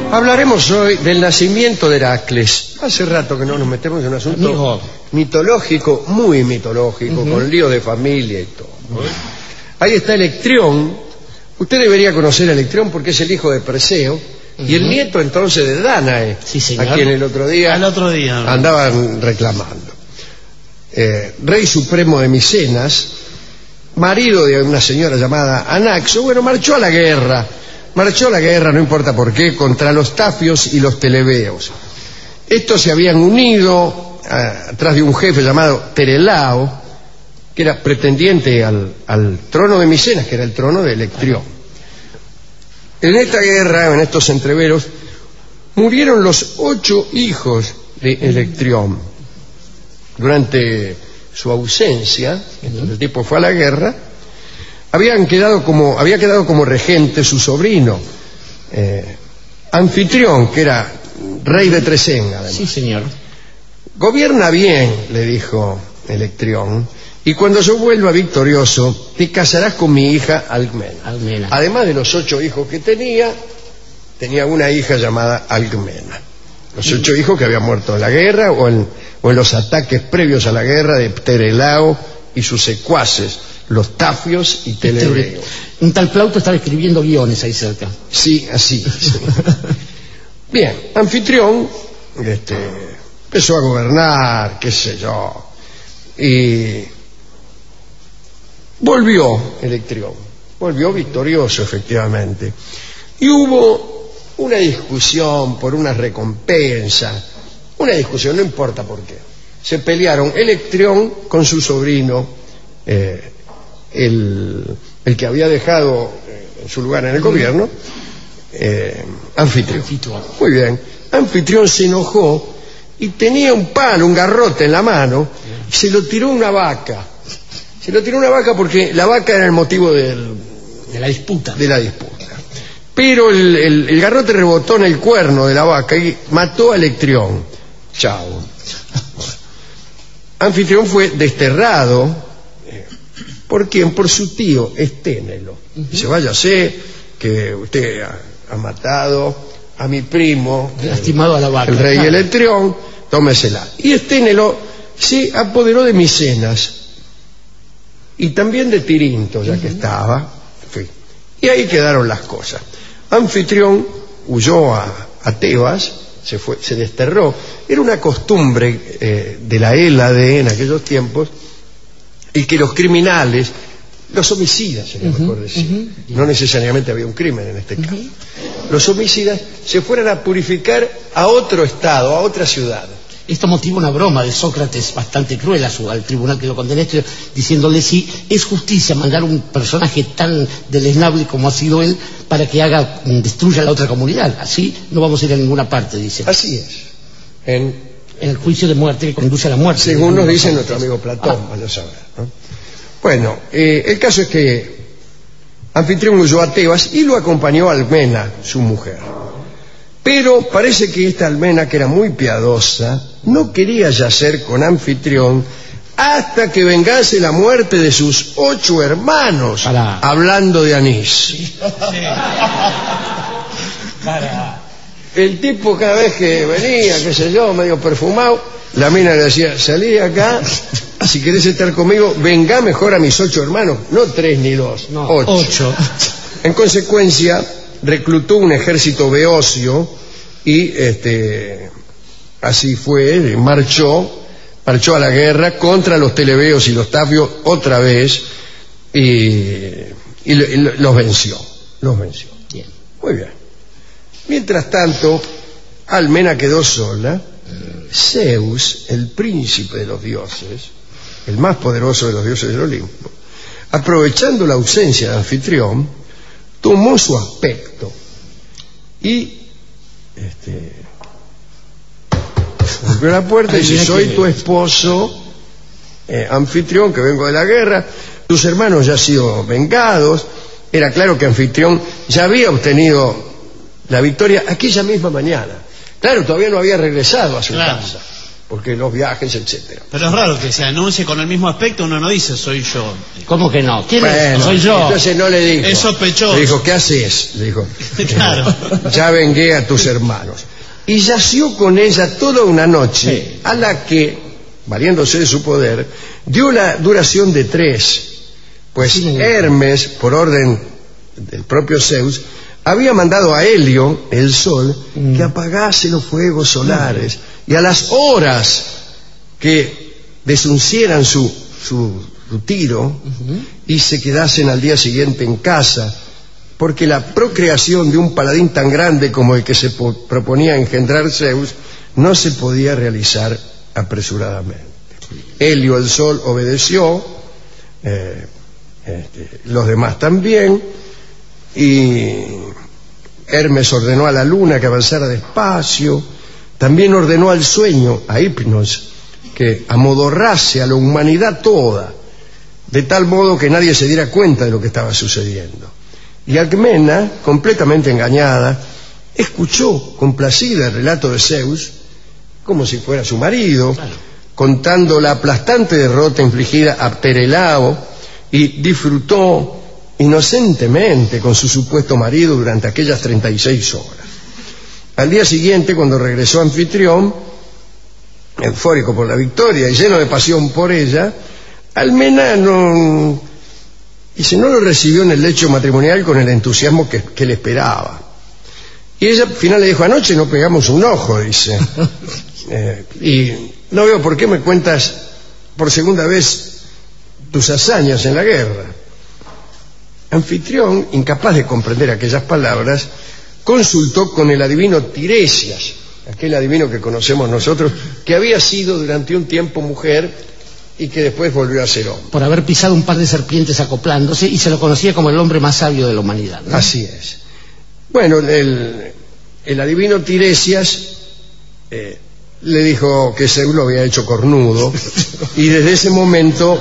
Hablaremos hoy del nacimiento de Heracles. Hace rato que no nos metemos en un asunto mitológico, muy mitológico, con lío de familia y todo. Ahí está Electrión. Usted debería conocer a Electrión porque es el hijo de Perseo y el nieto entonces de Dánae, a quien el otro día andaban reclamando. Rey supremo de Micenas, marido de una señora llamada Anaxo. Bueno, marchó a la guerra, no importa por qué, contra los tafios y los telebeos. Estos se habían unido atrás de un jefe llamado Terelao, que era pretendiente al trono de Micenas, que era el trono de Electrión. En esta guerra, en estos entreveros, murieron los 8 hijos de Electrión. Durante su ausencia, cuando el tipo fue a la guerra, había quedado como regente su sobrino, Anfitrión, que era rey de Trecena. Además. Sí, señor. Gobierna bien, le dijo Electrión, y cuando yo vuelva victorioso, te casarás con mi hija Alcmena. Además de los 8 hijos que tenía una hija llamada Alcmena. Los 8 hijos que habían muerto en la guerra o en los ataques previos a la guerra de Terelao y sus secuaces, los tafios y telebeos. Un tal Plauto estaba escribiendo guiones ahí cerca. Sí, así. Sí. Bien, Anfitrión empezó a gobernar, qué sé yo, y volvió Electrión, volvió victorioso efectivamente, y hubo una discusión por una recompensa, no importa por qué. Se pelearon Electrión con su sobrino, el que había dejado en su lugar en el gobierno, Anfitrión. Muy bien. Anfitrión se enojó y tenía un palo, un garrote en la mano, y se lo tiró una vaca. Porque la vaca era el motivo de la disputa. Pero el garrote rebotó en el cuerno de la vaca y mató a Electrión. Chao. Anfitrión fue desterrado. ¿Por quién? Por su tío Esténelo. Dice, váyase, que usted ha matado a mi primo, lastimado a la vaca, el rey Electrión, tómesela. Y Esténelo se apoderó de Micenas y también de Tirinto, ya que estaba. En fin. Y ahí quedaron las cosas. Anfitrión huyó a Tebas, se desterró. Era una costumbre de la Hélade en aquellos tiempos, y que los criminales, los homicidas, sería mejor decir, no necesariamente había un crimen en este caso, los homicidas se fueran a purificar a otro estado, a otra ciudad. Esto motiva una broma de Sócrates bastante cruel al tribunal que lo condenó, diciéndole si es justicia mandar un personaje tan deleznable como ha sido él para que destruya la otra comunidad. Así no vamos a ir a ninguna parte, dice. Así es. En el juicio de muerte que conduce a la muerte. Según nos dice nuestro amigo Platón, vaya a saber, ¿no? Bueno, el caso es que Anfitrión huyó a Tebas y lo acompañó Alcmena, su mujer. Pero parece que esta Alcmena, que era muy piadosa, no quería yacer con Anfitrión hasta que vengase la muerte de sus 8 hermanos, hablando de anís. Sí. El tipo cada vez que venía, qué sé yo, medio perfumado, la mina le decía, salí acá, si querés estar conmigo, venga mejor a mis 8 hermanos, no 3 ni 2, 8. En consecuencia, reclutó un ejército beocio y así fue, marchó a la guerra contra los telebeos y los tafios otra vez y los venció. Bien. Muy bien. Mientras tanto, Alcmena quedó sola. Zeus, el príncipe de los dioses, el más poderoso de los dioses del Olimpo, aprovechando la ausencia de Anfitrión, tomó su aspecto y golpeó la puerta y dice, soy tu esposo, Anfitrión, que vengo de la guerra, tus hermanos ya han sido vengados. Era claro que Anfitrión ya había obtenido la victoria aquella misma mañana. Claro, todavía no había regresado a su casa. porque los viajes, etcétera. Pero es raro que se anuncie con el mismo aspecto, uno no dice soy yo. ¿Cómo que no? ¿Quién Bueno, es? Soy yo. Entonces no le dijo. Es sospechoso. Le dijo, ¿qué haces? Le dijo, Claro. ya vengué a tus hermanos. Y yació con ella toda una noche, Sí. a la que, valiéndose de su poder, dio la duración de 3. Pues Sí. Hermes, por orden del propio Zeus, había mandado a Helio, el sol, que apagase los fuegos solares y a las horas que desuncieran su tiro y se quedasen al día siguiente en casa, porque la procreación de un paladín tan grande como el que se proponía engendrar Zeus no se podía realizar apresuradamente. Helio, el sol, obedeció, los demás también, y Hermes ordenó a la luna que avanzara despacio, también ordenó al sueño, a Hipnos, que amodorrase a la humanidad toda, de tal modo que nadie se diera cuenta de lo que estaba sucediendo. Y Alcmena, completamente engañada, escuchó complacida el relato de Zeus, como si fuera su marido, contando la aplastante derrota infligida a Pterelao, y disfrutó inocentemente con su supuesto marido durante aquellas 36 horas. Al día siguiente, cuando regresó Anfitrión, eufórico por la victoria y lleno de pasión por ella, Alcmena no lo recibió en el lecho matrimonial con el entusiasmo que le esperaba. Y ella al final le dijo, anoche no pegamos un ojo, dice. Y no veo por qué me cuentas por segunda vez tus hazañas en la guerra. Anfitrión, incapaz de comprender aquellas palabras, consultó con el adivino Tiresias, aquel adivino que conocemos nosotros, que había sido durante un tiempo mujer y que después volvió a ser hombre. Por haber pisado un par de serpientes acoplándose, y se lo conocía como el hombre más sabio de la humanidad, ¿no? Así es. Bueno, el adivino Tiresias le dijo que Zeus lo había hecho cornudo, y desde ese momento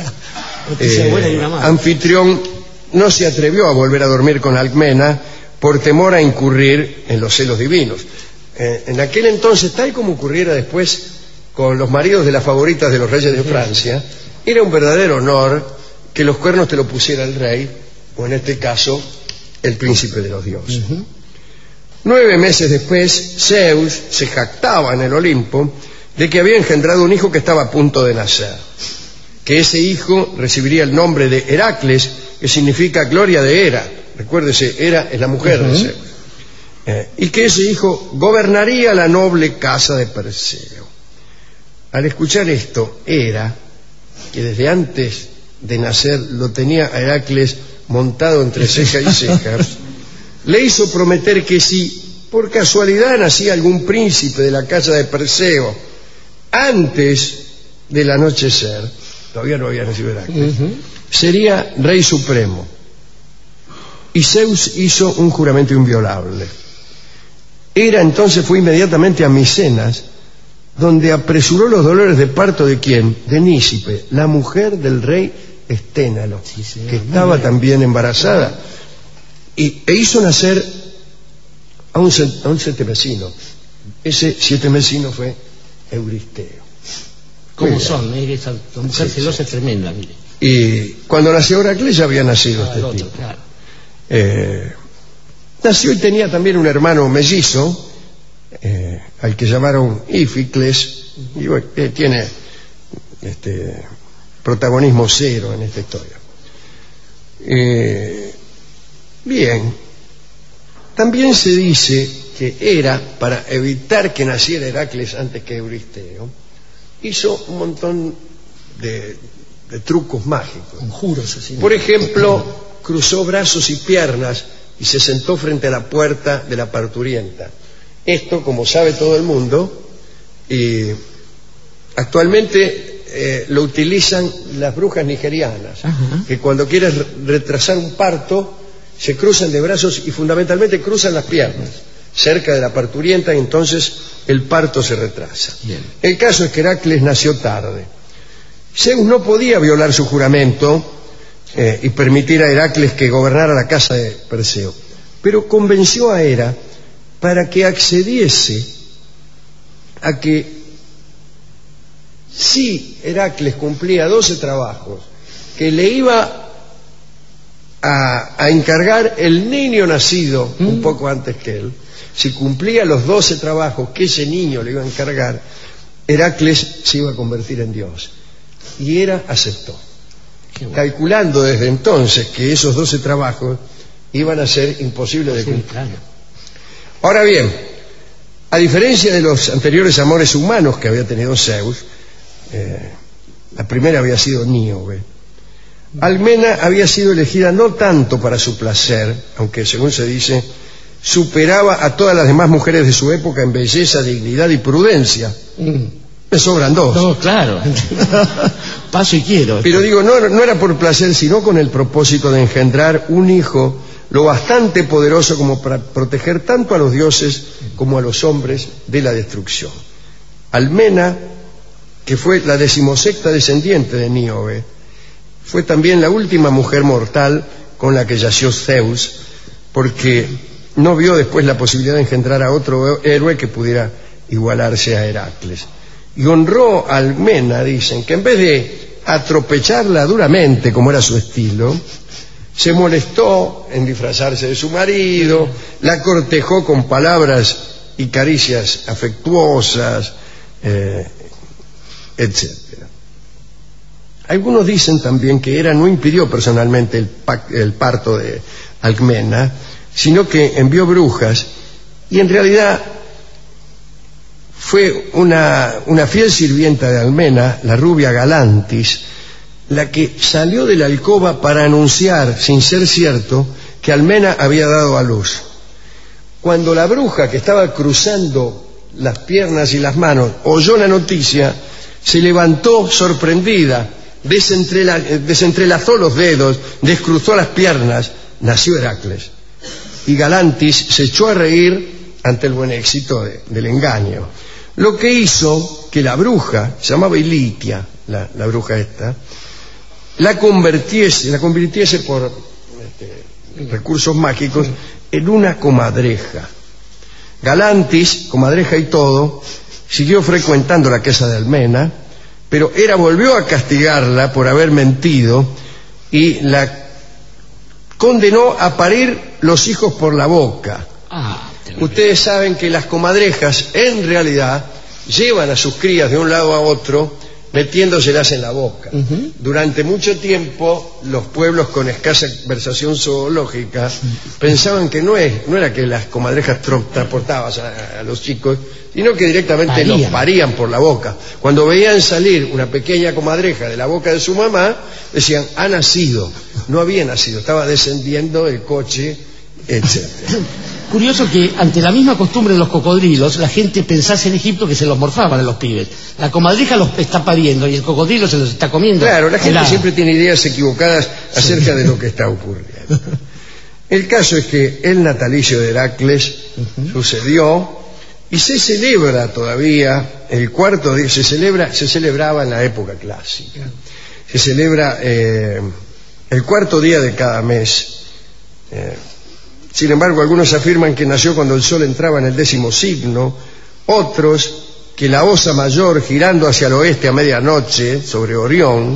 Anfitrión no se atrevió a volver a dormir con Alcmena por temor a incurrir en los celos divinos. En aquel entonces, tal como ocurriera después con los maridos de las favoritas de los reyes de Francia, era un verdadero honor que los cuernos te lo pusiera el rey, o en este caso el príncipe de los dioses. 9 meses después, Zeus se jactaba en el Olimpo de que había engendrado un hijo que estaba a punto de nacer, que ese hijo recibiría el nombre de Heracles, que significa gloria de Hera. Recuérdese, Hera es la mujer de Zeus. Y que ese hijo gobernaría la noble casa de Perseo. Al escuchar esto, Hera, que desde antes de nacer lo tenía a Heracles montado entre ceja y ceja, le hizo prometer que si por casualidad nacía algún príncipe de la casa de Perseo antes del anochecer, todavía no había nacido Heracles, sería rey supremo. Y Zeus hizo un juramento inviolable. Hera entonces fue inmediatamente a Micenas, donde apresuró los dolores de parto de ¿quién? De Nícipe, la mujer del rey Esténalo, que estaba también embarazada, e hizo nacer a un setemesino. Ese setemesino fue Euristeo. ¿Cómo son? Esa mujer celosa es tremenda, mire. Y cuando nació Heracles ya había nacido este tipo. Claro. Nació y tenía también un hermano mellizo, al que llamaron Íficles, y bueno, tiene protagonismo cero en esta historia. Bien, también se dice que Hera, para evitar que naciera Heracles antes que Euristeo, hizo un montón de trucos mágicos. Conjuros así. Por ejemplo, cruzó brazos y piernas y se sentó frente a la puerta de la parturienta. Esto, como sabe todo el mundo, y actualmente lo utilizan las brujas nigerianas, que cuando quieren retrasar un parto se cruzan de brazos y fundamentalmente cruzan las piernas cerca de la parturienta, y entonces el parto se retrasa. Bien. El caso es que Heracles nació tarde. Zeus no podía violar su juramento y permitir a Heracles que gobernara la casa de Perseo, pero convenció a Hera para que accediese a que si Heracles cumplía 12 trabajos que le iba a encargar el niño nacido un poco antes que él, si cumplía los 12 trabajos que ese niño le iba a encargar, Heracles se iba a convertir en Dios. Y Hera aceptó, calculando desde entonces que esos 12 trabajos iban a ser imposibles de cumplir. Claro. Ahora bien, a diferencia de los anteriores amores humanos que había tenido Zeus, la primera había sido Níobe. Almena había sido elegida no tanto para su placer, aunque según se dice, superaba a todas las demás mujeres de su época en belleza, dignidad y prudencia. Me sobran dos. No, claro. Paso y quiero. Pero digo, no era por placer, sino con el propósito de engendrar un hijo lo bastante poderoso como para proteger tanto a los dioses como a los hombres de la destrucción. Almena, que fue la 16ª descendiente de Níobe, fue también la última mujer mortal con la que yació Zeus, porque no vio después la posibilidad de engendrar a otro héroe que pudiera igualarse a Heracles. Y honró a Almena, dicen, que en vez de atropellarla duramente, como era su estilo, se molestó en disfrazarse de su marido, la cortejó con palabras y caricias afectuosas, etc. Algunos dicen también que Hera no impidió personalmente el parto de Alcmena, sino que envió brujas, y en realidad fue una fiel sirvienta de Almena, la rubia Galantis, la que salió de la alcoba para anunciar, sin ser cierto, que Almena había dado a luz. Cuando la bruja, que estaba cruzando las piernas y las manos, oyó la noticia, se levantó sorprendida, desentrelazó los dedos, descruzó las piernas, nació Heracles. Y Galantis se echó a reír ante el buen éxito del engaño. Lo que hizo que la bruja, se llamaba Ilitia, la bruja esta, la convirtiese por recursos mágicos en una comadreja. Galantis, comadreja y todo, siguió frecuentando la casa de Almena, pero Hera volvió a castigarla por haber mentido y la condenó a parir los hijos por la boca. Ustedes saben que las comadrejas en realidad llevan a sus crías de un lado a otro metiéndoselas en la boca. Durante mucho tiempo los pueblos con escasa versación zoológica pensaban que no era que las comadrejas transportaban a los chicos, sino que directamente los parían por la boca. Cuando veían salir una pequeña comadreja de la boca de su mamá, decían, ha nacido. No había nacido, estaba descendiendo el coche, etc. Curioso que ante la misma costumbre de los cocodrilos, la gente pensase en Egipto que se los morfaban a los pibes. La comadreja los está pariendo y el cocodrilo se los está comiendo. Claro, la gente siempre tiene ideas equivocadas acerca de lo que está ocurriendo. El caso es que el natalicio de Heracles sucedió y se celebra todavía el cuarto día, se celebraba en la época clásica. Se celebra el cuarto día de cada mes. Sin embargo, algunos afirman que nació cuando el sol entraba en el 10º signo, otros que la Osa Mayor, girando hacia el oeste a medianoche sobre Orión,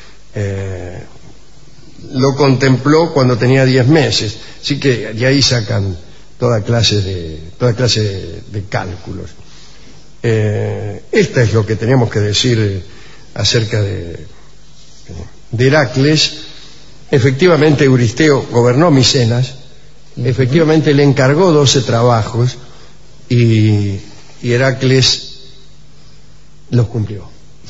lo contempló cuando tenía 10 meses. Así que de ahí sacan toda clase de cálculos. Esto es lo que teníamos que decir acerca de Heracles. Efectivamente, Euristeo gobernó Micenas. Efectivamente le encargó 12 trabajos y Heracles los cumplió.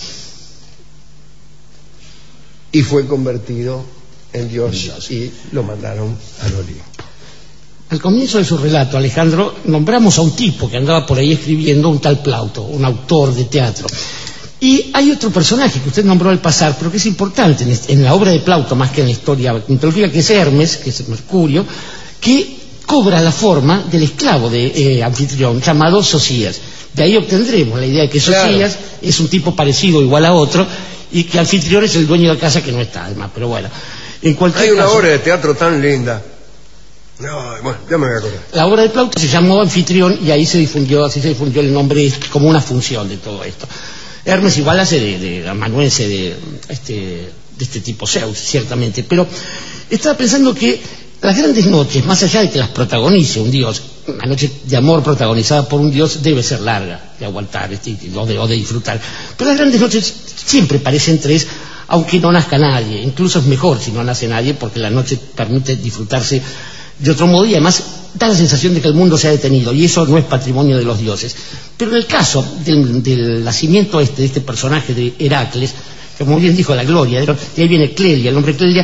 Y fue convertido en Dios y lo mandaron al Olimpo. Al comienzo de su relato, Alejandro, nombramos a un tipo que andaba por ahí escribiendo, un tal Plauto, un autor de teatro. Y hay otro personaje que usted nombró al pasar, pero que es importante en la obra de Plauto, más que en la historia mitológica, que es Hermes, que es Mercurio, que cobra la forma del esclavo de Anfitrión, llamado Sosías. De ahí obtendremos la idea de que Sosías es un tipo parecido igual a otro, y que Anfitrión es el dueño de la casa que no está, además. Pero bueno, en cualquier hay una caso, obra de teatro tan linda. No, bueno, ya me voy a acordar. La obra de Plauto se llamó Anfitrión y ahí así se difundió el nombre como una función de todo esto. Hermes igual hace de amanuense de este tipo Zeus, ciertamente. Pero estaba pensando que las grandes noches, más allá de que las protagonice un dios, una noche de amor protagonizada por un dios debe ser larga de aguantar o de disfrutar. Pero las grandes noches siempre parecen tres, aunque no nazca nadie. Incluso es mejor si no nace nadie, porque la noche permite disfrutarse de otro modo y además da la sensación de que el mundo se ha detenido, y eso no es patrimonio de los dioses. Pero en el caso del nacimiento de este personaje de Heracles, como bien dijo la gloria, de ahí viene Clelia, el nombre Clelia,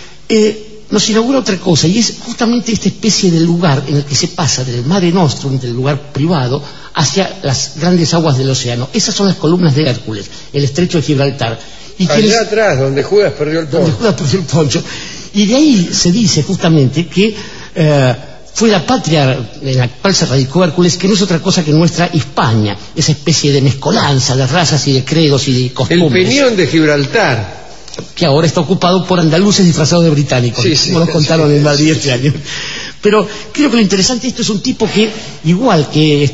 nos inaugura otra cosa, y es justamente esta especie de lugar en el que se pasa del Mare Nostrum, del lugar privado, hacia las grandes aguas del océano. Esas son las columnas de Hércules, el estrecho de Gibraltar. Y allá atrás, donde Judas perdió el poncho. Y de ahí se dice justamente que fue la patria en la cual se radicó Hércules, que no es otra cosa que nuestra Hispania, esa especie de mezcolanza de razas y de credos y de costumbres. El Peñón de Gibraltar, que ahora está ocupado por andaluces disfrazados de británicos, como nos contaron en Madrid este año. Pero creo que lo interesante de esto es un tipo que, igual que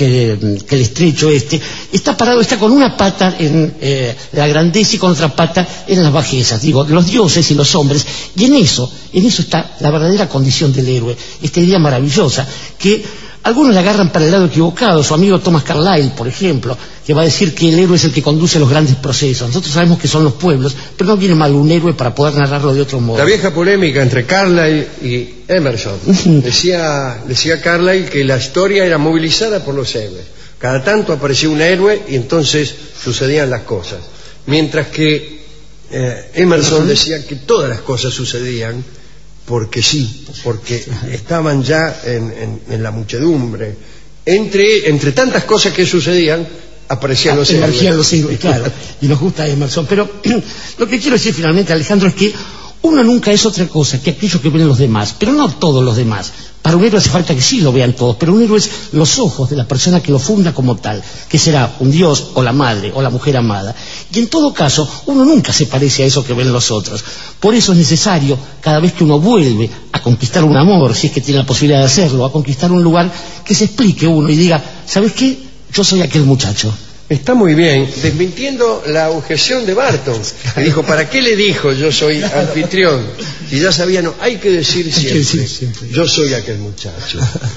el estrecho está parado, está con una pata en la grandeza y con otra pata en las bajezas, digo, los dioses y los hombres, y en eso está la verdadera condición del héroe, esta idea maravillosa que algunos le agarran para el lado equivocado. Su amigo Thomas Carlyle, por ejemplo, que va a decir que el héroe es el que conduce los grandes procesos. Nosotros sabemos que son los pueblos, pero no viene mal un héroe para poder narrarlo de otro modo. La vieja polémica entre Carlyle y Emerson. Decía Carlyle que la historia era movilizada por los héroes. Cada tanto aparecía un héroe y entonces sucedían las cosas. Mientras que Emerson decía que todas las cosas sucedían porque sí, porque estaban ya en la muchedumbre. Entre tantas cosas que sucedían, aparecían los héroes. Emergían los héroes, claro, y nos gusta Emerson. Pero lo que quiero decir finalmente, Alejandro, es que uno nunca es otra cosa que aquello que ven los demás, pero no todos los demás. Para un héroe hace falta que sí lo vean todos, pero un héroe es los ojos de la persona que lo funda como tal, que será un dios o la madre o la mujer amada. Y en todo caso, uno nunca se parece a eso que ven los otros. Por eso es necesario, cada vez que uno vuelve a conquistar un amor, si es que tiene la posibilidad de hacerlo, a conquistar un lugar, que se explique uno y diga, ¿sabes qué? Yo soy aquel muchacho. Está muy bien, desmintiendo la objeción de Barton, que dijo, ¿para qué le dijo yo soy anfitrión? Y ya sabía, no, hay que decir siempre, yo soy aquel muchacho.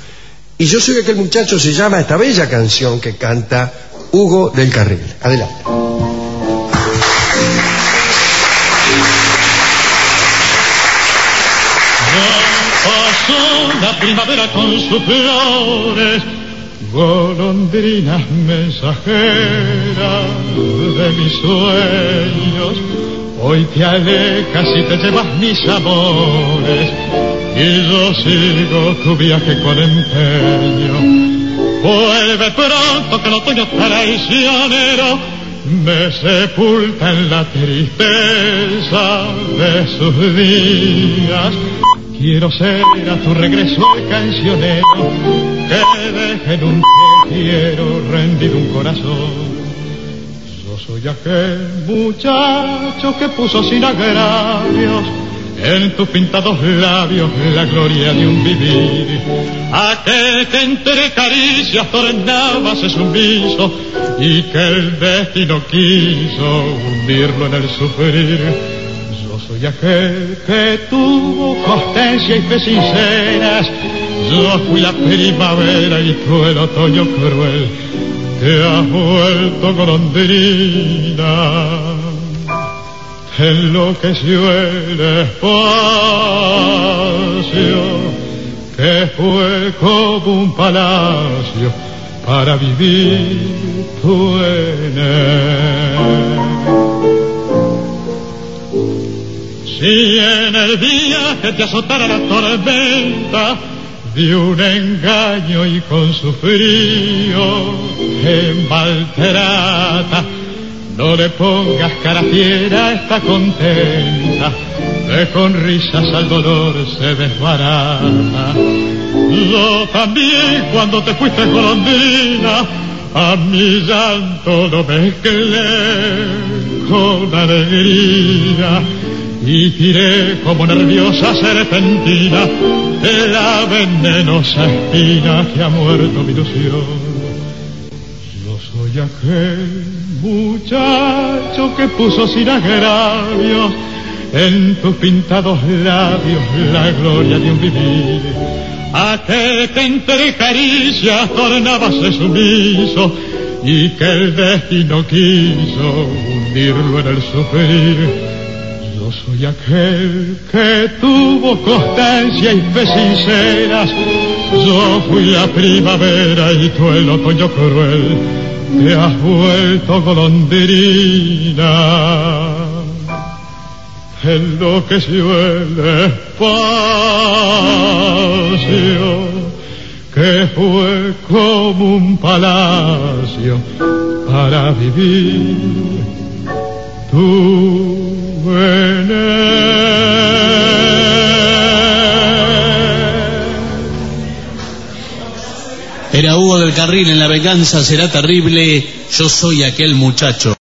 Y yo soy aquel muchacho se llama esta bella canción que canta Hugo del Carril. Adelante. Pasó la primavera con sus flores, golondrinas mensajeras de mis sueños. Hoy te alejas y te llevas mis amores, y yo sigo tu viaje con empeño. Vuelve pronto que el otoño traicionero me sepulta en la tristeza de sus días. Quiero ser a tu regreso el cancionero que deje en un te quiero rendido un corazón. Yo soy aquel muchacho que puso sin agravios en tus pintados labios la gloria de un vivir. Aquel que entre caricias tornabase sumiso y que el destino quiso hundirlo en el sufrir. Soy aquel que tuvo constancia y fe sinceras. Yo fui la primavera y tú el otoño cruel. Te has vuelto golondrina, enloqueció el espacio que fue como un palacio para vivir tú en él. Si en el día que te azotara la tormenta de un engaño y con su frío te maltrata, no le pongas cara fiera, está contenta, que con risas al dolor se desbarata. Yo también cuando te fuiste golondrina, a mi llanto lo mezclé con alegría y tiré como nerviosa serpentina de la venenosa espina que ha muerto mi ilusión. Yo Yo soy aquel muchacho que puso sin agravios en tus pintados labios la gloria de un vivir. Aquel que entre caricias tornábase sumiso y que el destino quiso hundirlo en el sufrir. Yo soy aquel que tuvo constancia y fe sinceras. Yo fui la primavera y tú el otoño cruel. Te has vuelto golondrina. Enloqueció el espacio que fue como un palacio para vivir. Tú en Era Hugo del Carril en La venganza será terrible. Yo soy aquel muchacho.